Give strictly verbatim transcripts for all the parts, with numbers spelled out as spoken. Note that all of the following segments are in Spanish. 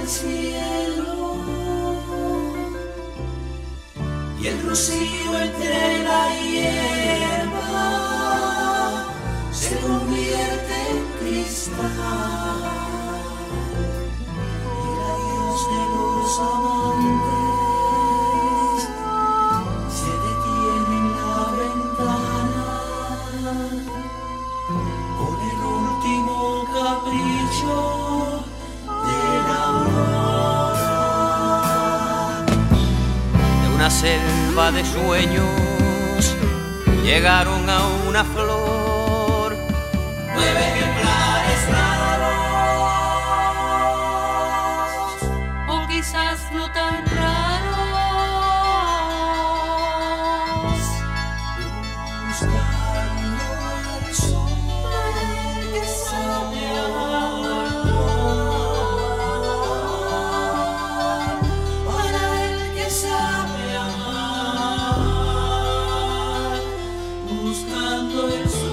el cielo y el rocío entre la hierba se convierte en cristal. Era Dios de los amantes, se detiene en la ventana con el último capricho de la aurora. De una selva de sueños llegaron a una flor nueve ejemplares raros, o quizás no tan raros, buscando al sol que sabe amar, para el que sabe amar, buscando el sol.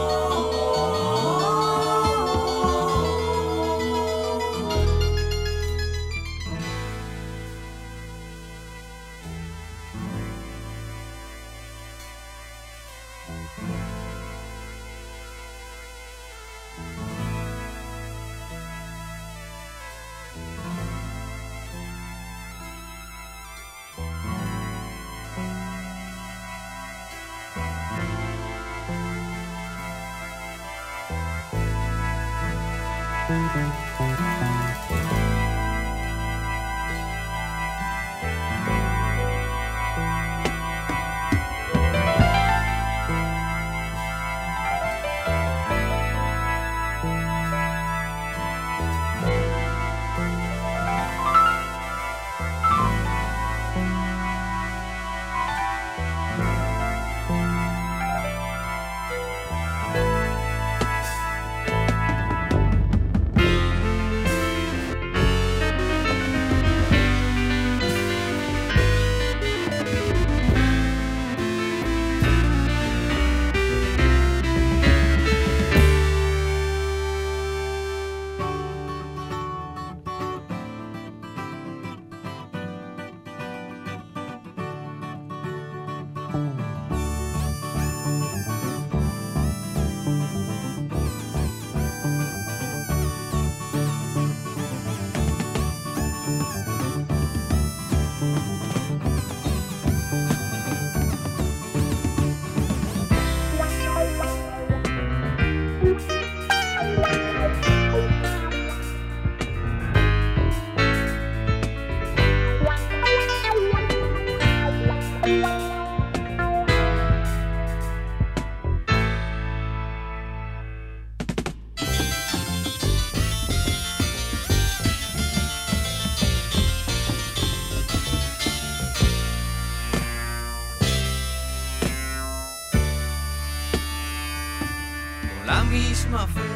la misma fe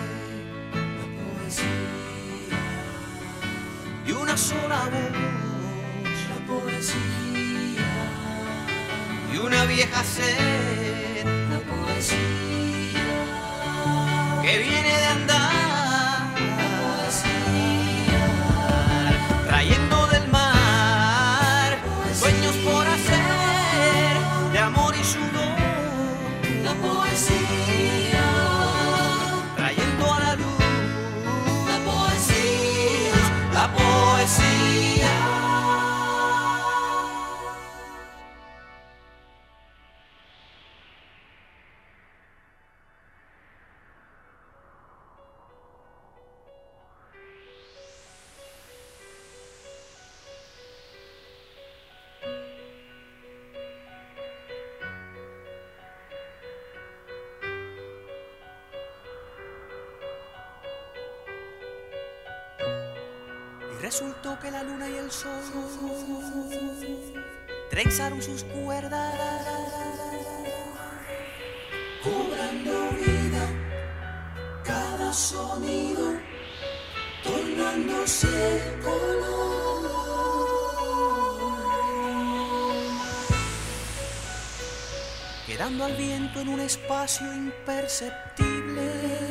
La poesía, y una sola voz la poesía, y una vieja sed la poesía, que viene de andar trayendo del mar sueños por hacer de amor y sudor, la poesía, trayendo a la luz la poesía, la poesía. Resultó que la luna y el sol trenzaron sus cuerdas, cobrando vida cada sonido, tornándose color. quedando al viento en un espacio imperceptible.